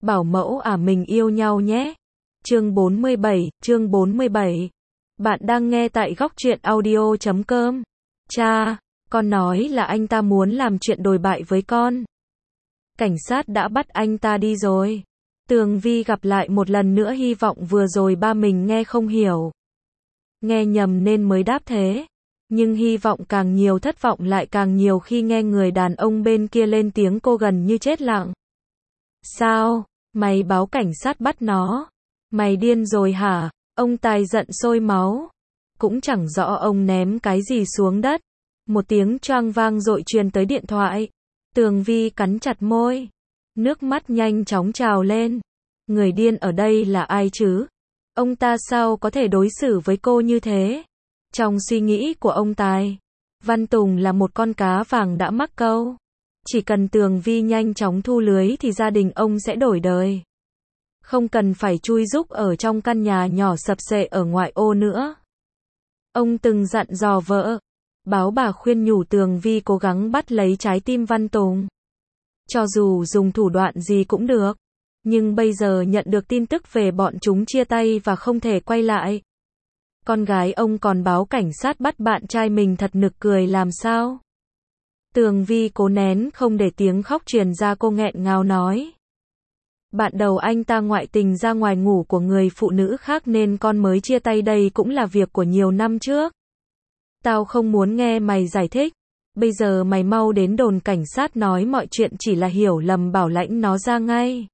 Bảo mẫu à mình yêu nhau nhé. Chương 47. Bạn đang nghe tại góc truyện audio.com. Cha, con nói là anh ta muốn làm chuyện đồi bại với con. Cảnh sát đã bắt anh ta đi rồi. Tường Vi gặp lại một lần nữa, hy vọng vừa rồi ba mình nghe không hiểu. Nghe nhầm nên mới đáp thế. Nhưng hy vọng càng nhiều, thất vọng lại càng nhiều khi nghe người đàn ông bên kia lên tiếng. Cô gần như chết lặng. Sao? Mày báo cảnh sát bắt nó? Mày điên rồi hả? Ông Tài giận sôi máu. Cũng chẳng rõ ông ném cái gì xuống đất. Một tiếng choang vang dội truyền tới điện thoại. Tường Vi cắn chặt môi. Nước mắt nhanh chóng trào lên. Người điên ở đây là ai chứ? Ông ta sao có thể đối xử với cô như thế? Trong suy nghĩ của ông Tài, Văn Tùng là một con cá vàng đã mắc câu. Chỉ cần Tường Vi nhanh chóng thu lưới thì gia đình ông sẽ đổi đời. Không cần phải chui rúc ở trong căn nhà nhỏ sập xệ ở ngoại ô nữa. Ông từng dặn dò vợ. Báo bà khuyên nhủ Tường Vi cố gắng bắt lấy trái tim Văn Tùng. Cho dù dùng thủ đoạn gì cũng được. Nhưng bây giờ nhận được tin tức về bọn chúng chia tay và không thể quay lại. Con gái ông còn báo cảnh sát bắt bạn trai mình, thật nực cười làm sao. Tường Vi cố nén không để tiếng khóc truyền ra, cô nghẹn ngào nói. Bạn đầu anh ta ngoại tình ra ngoài ngủ của người phụ nữ khác nên con mới chia tay, đây cũng là việc của nhiều năm trước. Tao không muốn nghe mày giải thích. Bây giờ mày mau đến đồn cảnh sát nói mọi chuyện chỉ là hiểu lầm, bảo lãnh nó ra ngay.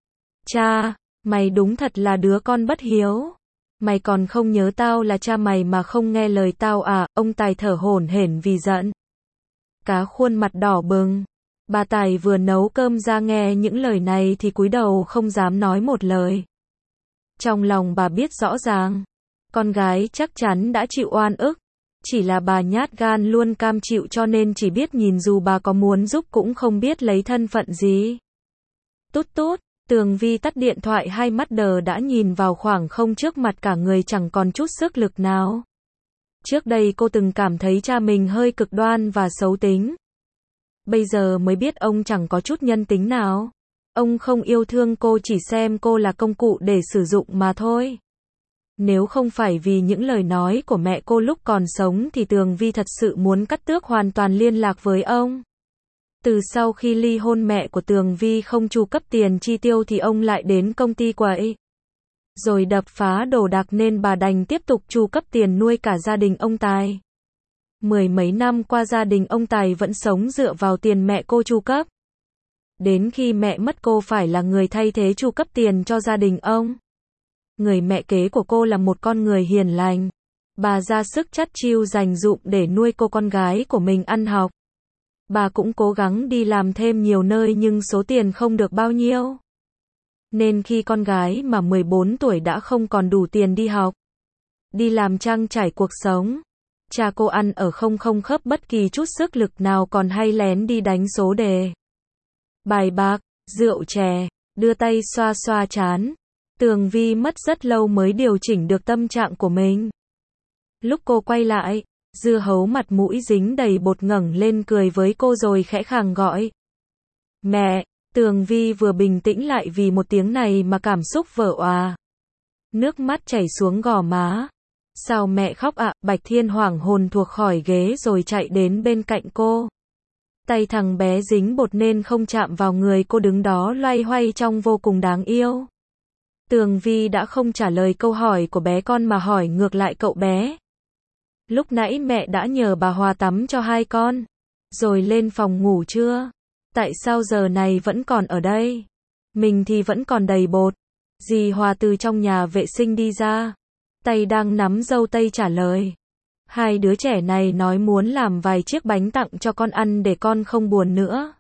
Cha, mày đúng thật là đứa con bất hiếu. Mày còn không nhớ tao là cha mày mà không nghe lời tao à? Ông Tài thở hổn hển vì giận. Cá khuôn mặt đỏ bừng. Bà Tài vừa nấu cơm ra nghe những lời này thì cúi đầu không dám nói một lời. Trong lòng bà biết rõ ràng, con gái chắc chắn đã chịu oan ức. Chỉ là bà nhát gan luôn cam chịu, cho nên chỉ biết nhìn, dù bà có muốn giúp cũng không biết lấy thân phận gì. Tút tút, Tường Vi tắt điện thoại, hai mắt đờ đã nhìn vào khoảng không trước mặt, cả người chẳng còn chút sức lực nào. Trước đây cô từng cảm thấy cha mình hơi cực đoan và xấu tính. Bây giờ mới biết ông chẳng có chút nhân tính nào. Ông không yêu thương cô, chỉ xem cô là công cụ để sử dụng mà thôi. Nếu không phải vì những lời nói của mẹ cô lúc còn sống thì Tường Vi thật sự muốn cắt tước hoàn toàn liên lạc với ông. Từ sau khi ly hôn, mẹ của Tường Vi không chu cấp tiền chi tiêu thì ông lại đến công ty quậy, rồi đập phá đồ đạc, nên bà đành tiếp tục chu cấp tiền nuôi cả gia đình ông Tài. Mười mấy năm qua gia đình ông Tài vẫn sống dựa vào tiền mẹ cô chu cấp. Đến khi mẹ mất, cô phải là người thay thế chu cấp tiền cho gia đình ông. Người mẹ kế của cô là một con người hiền lành. Bà ra sức chắt chiu dành dụm để nuôi cô con gái của mình ăn học. Bà cũng cố gắng đi làm thêm nhiều nơi nhưng số tiền không được bao nhiêu. Nên khi con gái mà 14 tuổi đã không còn đủ tiền đi học, đi làm trang trải cuộc sống, cha cô ăn ở không khớp bất kỳ chút sức lực nào, còn hay lén đi đánh số đề, bài bạc, rượu chè, đưa tay xoa xoa trán. Tường Vi mất rất lâu mới điều chỉnh được tâm trạng của mình. Lúc cô quay lại, dưa hấu mặt mũi dính đầy bột ngẩng lên cười với cô rồi khẽ khàng gọi. Mẹ. Tường Vi vừa bình tĩnh lại vì một tiếng này mà cảm xúc vỡ òa. Nước mắt chảy xuống gò má. Sao mẹ khóc ạ? Bạch Thiên hoảng hồn thuộc khỏi ghế rồi chạy đến bên cạnh cô. Tay thằng bé dính bột nên không chạm vào người cô, đứng đó loay hoay trông vô cùng đáng yêu. Tường Vi đã không trả lời câu hỏi của bé con mà hỏi ngược lại cậu bé. Lúc nãy mẹ đã nhờ bà Hòa tắm cho hai con, rồi lên phòng ngủ chưa? Tại sao giờ này vẫn còn ở đây? Mình thì vẫn còn đầy bột. Dì Hòa từ trong nhà vệ sinh đi ra, tay đang nắm dâu tây trả lời. Hai đứa trẻ này nói muốn làm vài chiếc bánh tặng cho con ăn để con không buồn nữa.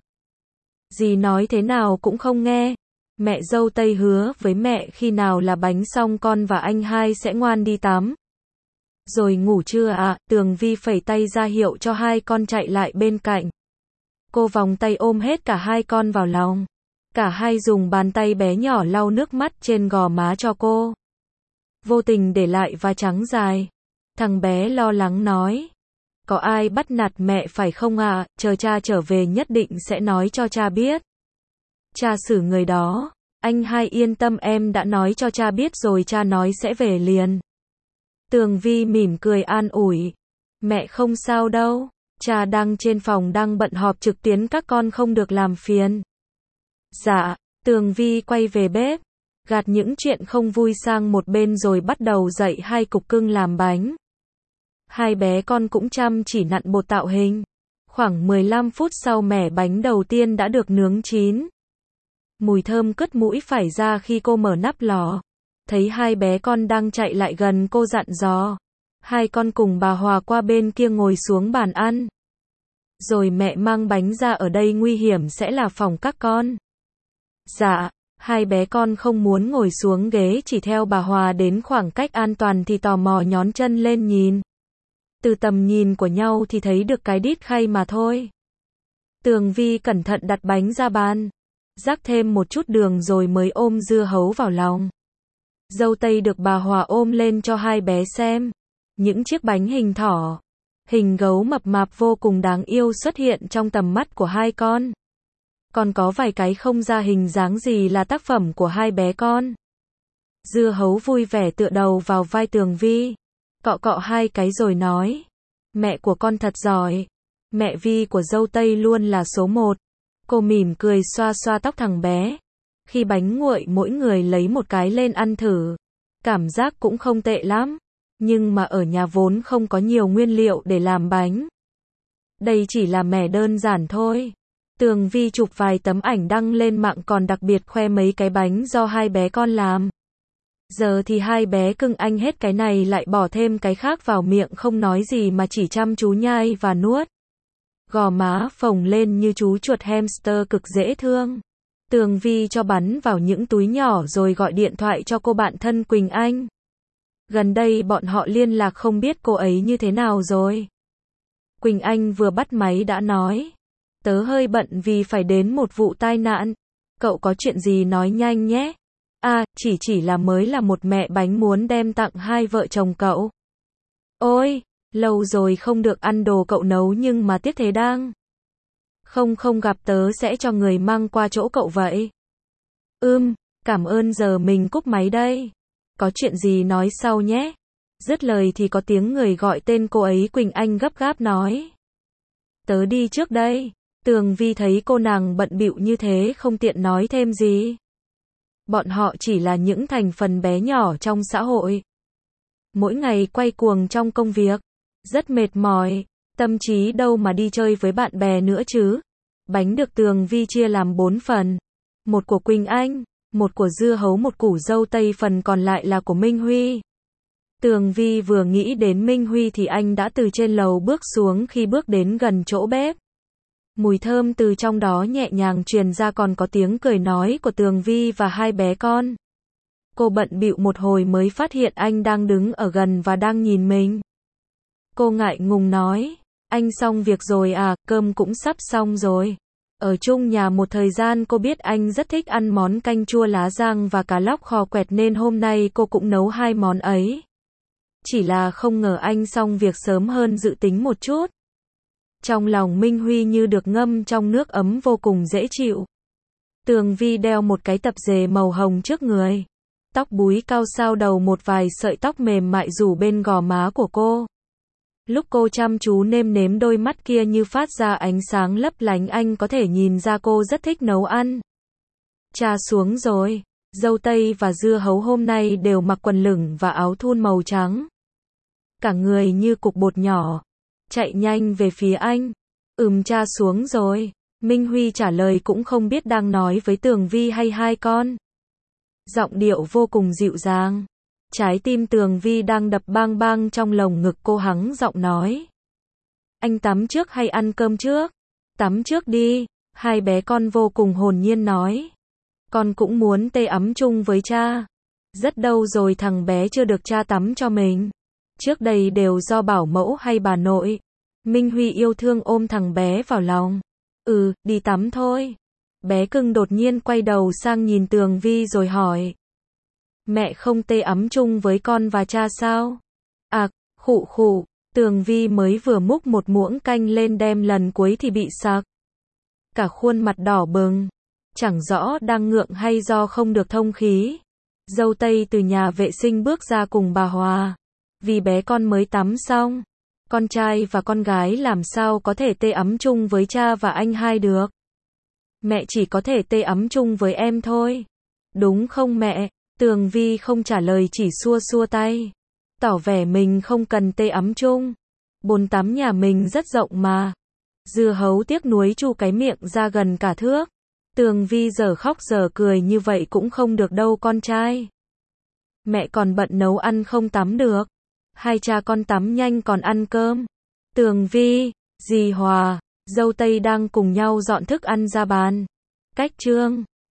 Dì nói thế nào cũng không nghe. Mẹ dâu tây hứa với mẹ khi nào là bánh xong con và anh hai sẽ ngoan đi tắm. Rồi ngủ chưa ạ? Tường Vi phẩy tay ra hiệu cho hai con chạy lại bên cạnh. Cô vòng tay ôm hết cả hai con vào lòng. Cả hai dùng bàn tay bé nhỏ lau nước mắt trên gò má cho cô. Vô tình để lại vài trắng dài. Thằng bé lo lắng nói. Có ai bắt nạt mẹ phải không ạ? Chờ cha trở về nhất định sẽ nói cho cha biết. Cha xử người đó. Anh hai yên tâm, em đã nói cho cha biết rồi, cha nói sẽ về liền. Tường Vi mỉm cười an ủi. Mẹ không sao đâu, cha đang trên phòng đang bận họp trực tuyến, các con không được làm phiền. Dạ, Tường Vi quay về bếp, gạt những chuyện không vui sang một bên rồi bắt đầu dạy hai cục cưng làm bánh. Hai bé con cũng chăm chỉ nặn bột tạo hình. Khoảng 15 phút sau mẻ bánh đầu tiên đã được nướng chín. Mùi thơm cất mũi phải ra khi cô mở nắp lò. Thấy hai bé con đang chạy lại gần, cô dặn dò. Hai con cùng bà Hòa qua bên kia ngồi xuống bàn ăn. Rồi mẹ mang bánh ra, ở đây nguy hiểm, sẽ là phòng các con. Dạ, hai bé con không muốn ngồi xuống ghế, chỉ theo bà Hòa đến khoảng cách an toàn thì tò mò nhón chân lên nhìn. Từ tầm nhìn của nhau thì thấy được cái đít khay mà thôi. Tường Vi cẩn thận đặt bánh ra bàn, rắc thêm một chút đường rồi mới ôm dưa hấu vào lòng. Dâu tây được bà Hòa ôm lên cho hai bé xem. Những chiếc bánh hình thỏ, hình gấu mập mạp vô cùng đáng yêu xuất hiện trong tầm mắt của hai con. Còn có vài cái không ra hình dáng gì là tác phẩm của hai bé con. Dưa hấu vui vẻ tựa đầu vào vai Tường Vi, cọ cọ hai cái rồi nói. Mẹ của con thật giỏi. Mẹ Vi của dâu tây luôn là số 1. Cô mỉm cười xoa xoa tóc thằng bé. Khi bánh nguội mỗi người lấy một cái lên ăn thử. Cảm giác cũng không tệ lắm. Nhưng mà ở nhà vốn không có nhiều nguyên liệu để làm bánh. Đây chỉ là mẻ đơn giản thôi. Tường Vi chụp vài tấm ảnh đăng lên mạng, còn đặc biệt khoe mấy cái bánh do hai bé con làm. Giờ thì hai bé cưng anh hết cái này lại bỏ thêm cái khác vào miệng, không nói gì mà chỉ chăm chú nhai và nuốt. Gò má phồng lên như chú chuột hamster cực dễ thương. Tường Vi cho bắn vào những túi nhỏ rồi gọi điện thoại cho cô bạn thân Quỳnh Anh. Gần đây bọn họ liên lạc, không biết cô ấy như thế nào rồi. Quỳnh Anh vừa bắt máy đã nói. Tớ hơi bận vì phải đến một vụ tai nạn. Cậu có chuyện gì nói nhanh nhé. À, chỉ là mới là một mẹ bánh muốn đem tặng hai vợ chồng cậu. Ôi, lâu rồi không được ăn đồ cậu nấu nhưng mà tiếc thế đang. Không gặp, tớ sẽ cho người mang qua chỗ cậu vậy. Cảm ơn, giờ mình cúp máy đây. Có chuyện gì nói sau nhé. Dứt lời thì có tiếng người gọi tên cô ấy. Quỳnh Anh gấp gáp nói. Tớ đi trước đây. Tường Vi thấy cô nàng bận bịu như thế không tiện nói thêm gì. Bọn họ chỉ là những thành phần bé nhỏ trong xã hội. Mỗi ngày quay cuồng trong công việc. Rất mệt mỏi. Tâm trí đâu mà đi chơi với bạn bè nữa chứ. Bánh được Tường Vi chia làm 4 phần. Một của Quỳnh Anh, một của dưa hấu, một củ dâu tây, phần còn lại là của Minh Huy. Tường Vi vừa nghĩ đến Minh Huy thì anh đã từ trên lầu bước xuống. Khi bước đến gần chỗ bếp, mùi thơm từ trong đó nhẹ nhàng truyền ra, còn có tiếng cười nói của Tường Vi và hai bé con. Cô bận bịu một hồi mới phát hiện anh đang đứng ở gần và đang nhìn mình. Cô ngại ngùng nói, anh xong việc rồi à, cơm cũng sắp xong rồi. Ở chung nhà một thời gian cô biết anh rất thích ăn món canh chua lá giang và cá lóc kho quẹt nên hôm nay cô cũng nấu hai món ấy. Chỉ là không ngờ anh xong việc sớm hơn dự tính một chút. Trong lòng Minh Huy như được ngâm trong nước ấm, vô cùng dễ chịu. Tường Vi đeo một cái tập dề màu hồng trước người. Tóc búi cao sao đầu, một vài sợi tóc mềm mại rủ bên gò má của cô. Lúc cô chăm chú nêm nếm, đôi mắt kia như phát ra ánh sáng lấp lánh, anh có thể nhìn ra cô rất thích nấu ăn. Cha xuống rồi. Dâu tây và dưa hấu hôm nay đều mặc quần lửng và áo thun màu trắng. Cả người như cục bột nhỏ. Chạy nhanh về phía anh. Cha xuống rồi. Minh Huy trả lời cũng không biết đang nói với Tường Vi hay hai con. Giọng điệu vô cùng dịu dàng. Trái tim Tường Vi đang đập bang bang trong lồng ngực cô, hắng giọng nói. Anh tắm trước hay ăn cơm trước? Tắm trước đi. Hai bé con vô cùng hồn nhiên nói. Con cũng muốn tê ấm chung với cha. Rất lâu rồi thằng bé chưa được cha tắm cho mình. Trước đây đều do bảo mẫu hay bà nội. Minh Huy yêu thương ôm thằng bé vào lòng. Đi tắm thôi. Bé cưng đột nhiên quay đầu sang nhìn Tường Vi rồi hỏi. Mẹ không tê ấm chung với con và cha sao? Khụ. Tường Vi mới vừa múc một muỗng canh lên đem lần cuối thì bị sặc. Cả khuôn mặt đỏ bừng. Chẳng rõ đang ngượng hay do không được thông khí. Dâu Tây từ nhà vệ sinh bước ra cùng bà Hòa. Vì bé con mới tắm xong. Con trai và con gái làm sao có thể tê ấm chung với cha và anh hai được. Mẹ chỉ có thể tê ấm chung với em thôi. Đúng không mẹ? Tường Vi không trả lời, chỉ xua xua tay. Tỏ vẻ mình không cần tê ấm chung. Bồn tắm nhà mình rất rộng mà. Dưa hấu tiếc nuối chu cái miệng ra gần cả thước. Tường Vi giờ khóc giờ cười như vậy cũng không được đâu con trai. Mẹ còn bận nấu ăn không tắm được. Hai cha con tắm nhanh còn ăn cơm. Tường Vi, dì Hòa, dâu Tây đang cùng nhau dọn thức ăn ra bàn. Cách Trương